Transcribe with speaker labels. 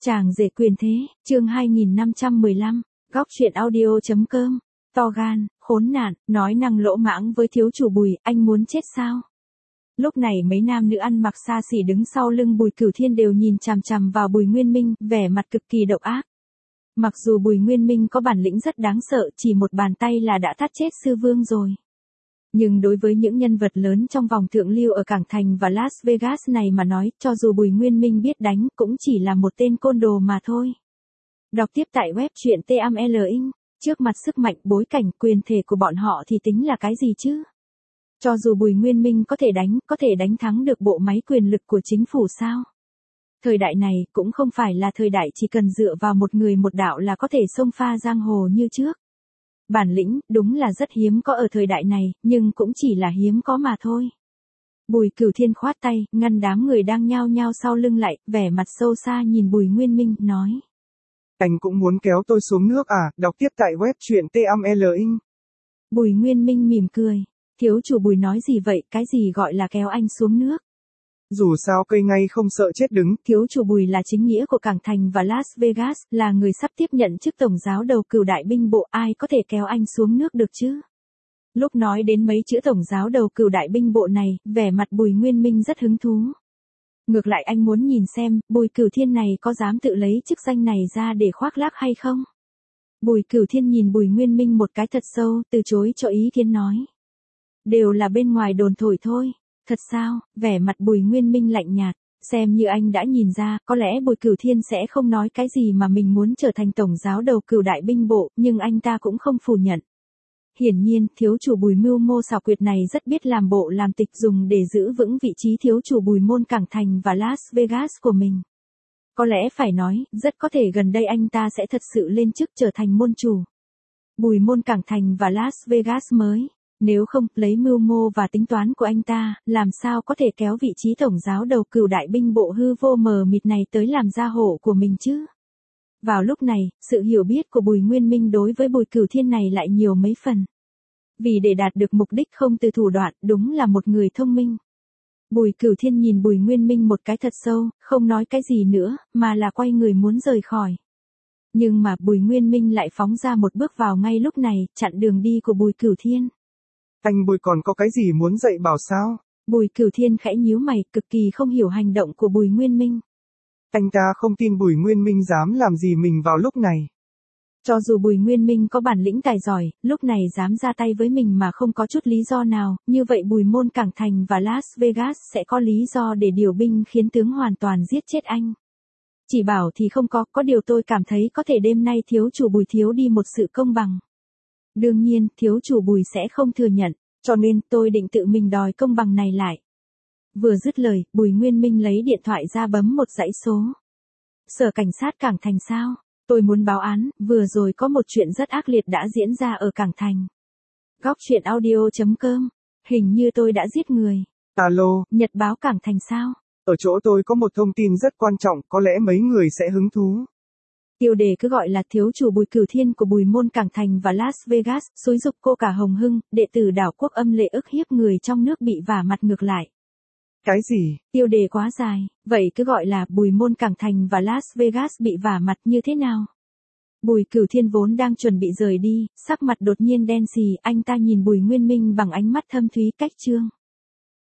Speaker 1: Chàng rể quyền thế, chương 2515, góc truyện audio.com, to gan, khốn nạn, nói năng lỗ mãng với thiếu chủ Bùi, anh muốn chết sao? Lúc này mấy nam nữ ăn mặc xa xỉ đứng sau lưng Bùi Cửu Thiên đều nhìn chằm chằm vào Bùi Nguyên Minh, vẻ mặt cực kỳ độc ác. Mặc dù Bùi Nguyên Minh có bản lĩnh rất đáng sợ, chỉ một bàn tay là đã thắt chết sư vương rồi. Nhưng đối với những nhân vật lớn trong vòng thượng lưu ở Cảng Thành và Las Vegas này mà nói, cho dù Bùi Nguyên Minh biết đánh, cũng chỉ là một tên côn đồ mà thôi. Đọc tiếp tại web truyện TML Inc. Trước mặt sức mạnh, bối cảnh, quyền thể của bọn họ thì tính là cái gì chứ? Cho dù Bùi Nguyên Minh có thể đánh thắng được bộ máy quyền lực của chính phủ sao? Thời đại này cũng không phải là thời đại chỉ cần dựa vào một người một đạo là có thể xông pha giang hồ như trước. Bản lĩnh, đúng là rất hiếm có ở thời đại này, nhưng cũng chỉ là hiếm có mà thôi. Bùi Cửu Thiên khoát tay, ngăn đám người đang nhao nhao sau lưng lại, vẻ mặt sâu xa nhìn Bùi Nguyên Minh, nói.
Speaker 2: Anh cũng muốn kéo tôi xuống nước à, đọc tiếp tại web truyện TML Inc.
Speaker 1: Bùi Nguyên Minh mỉm cười, thiếu chủ Bùi nói gì vậy, cái gì gọi là kéo anh xuống nước?
Speaker 2: Dù sao cây ngay không sợ chết đứng.
Speaker 1: Thiếu chủ Bùi là chính nghĩa của Cảng Thành và Las Vegas, là người sắp tiếp nhận chức tổng giáo đầu cửu đại binh bộ, ai có thể kéo anh xuống nước được chứ? Lúc nói đến mấy chữ tổng giáo đầu cửu đại binh bộ này, vẻ mặt Bùi Nguyên Minh rất hứng thú. Ngược lại anh muốn nhìn xem, Bùi Cửu Thiên này có dám tự lấy chức danh này ra để khoác lác hay không? Bùi Cửu Thiên nhìn Bùi Nguyên Minh một cái thật sâu, từ chối cho ý kiến nói. Đều là bên ngoài đồn thổi thôi. Thật sao? Vẻ mặt Bùi Nguyên Minh lạnh nhạt, xem như anh đã nhìn ra, có lẽ Bùi Cửu Thiên sẽ không nói cái gì mà mình muốn trở thành tổng giáo đầu cửu đại binh bộ, nhưng anh ta cũng không phủ nhận. Hiển nhiên, thiếu chủ Bùi mưu mô xảo quyệt này rất biết làm bộ làm tịch dùng để giữ vững vị trí thiếu chủ Bùi môn Cảng Thành và Las Vegas của mình. Có lẽ phải nói, rất có thể gần đây anh ta sẽ thật sự lên chức trở thành môn chủ Bùi môn Cảng Thành và Las Vegas mới. Nếu không, lấy mưu mô và tính toán của anh ta, làm sao có thể kéo vị trí tổng giáo đầu cửu đại binh bộ hư vô mờ mịt này tới làm gia hộ của mình chứ? Vào lúc này, sự hiểu biết của Bùi Nguyên Minh đối với Bùi Cửu Thiên này lại nhiều mấy phần. Vì để đạt được mục đích không từ thủ đoạn, đúng là một người thông minh. Bùi Cửu Thiên nhìn Bùi Nguyên Minh một cái thật sâu, không nói cái gì nữa, mà là quay người muốn rời khỏi. Nhưng mà Bùi Nguyên Minh lại phóng ra một bước vào ngay lúc này, chặn đường đi của Bùi Cửu Thiên.
Speaker 2: Anh Bùi còn có cái gì muốn dạy bảo sao?
Speaker 1: Bùi Cửu Thiên khẽ nhíu mày, cực kỳ không hiểu hành động của Bùi Nguyên Minh.
Speaker 2: Anh ta không tin Bùi Nguyên Minh dám làm gì mình vào lúc này.
Speaker 1: Cho dù Bùi Nguyên Minh có bản lĩnh tài giỏi, lúc này dám ra tay với mình mà không có chút lý do nào, như vậy Bùi môn Cảng Thành và Las Vegas sẽ có lý do để điều binh khiến tướng hoàn toàn giết chết anh. Chỉ bảo thì không có điều tôi cảm thấy có thể đêm nay thiếu chủ Bùi thiếu đi một sự công bằng. Đương nhiên, thiếu chủ Bùi sẽ không thừa nhận, cho nên tôi định tự mình đòi công bằng này lại. Vừa dứt lời, Bùi Nguyên Minh lấy điện thoại ra bấm một dãy số. Sở cảnh sát Cảng Thành sao? Tôi muốn báo án, vừa rồi có một chuyện rất ác liệt đã diễn ra ở Cảng Thành. Góc truyện audio.com, hình như tôi đã giết người.
Speaker 2: Alo,
Speaker 1: Nhật báo Cảng Thành sao?
Speaker 2: Ở chỗ tôi có một thông tin rất quan trọng, có lẽ mấy người sẽ hứng thú.
Speaker 1: Tiêu đề cứ gọi là thiếu chủ Bùi Cửu Thiên của Bùi môn Cảng Thành và Las Vegas, xúi giục cô cả Hồng Hưng, đệ tử đảo quốc âm lệ ức hiếp người trong nước bị vả mặt ngược lại.
Speaker 2: Cái gì?
Speaker 1: Tiêu đề quá dài, vậy cứ gọi là Bùi môn Cảng Thành và Las Vegas bị vả mặt như thế nào? Bùi Cửu Thiên vốn đang chuẩn bị rời đi, sắc mặt đột nhiên đen xì, anh ta nhìn Bùi Nguyên Minh bằng ánh mắt thâm thúy cách trương.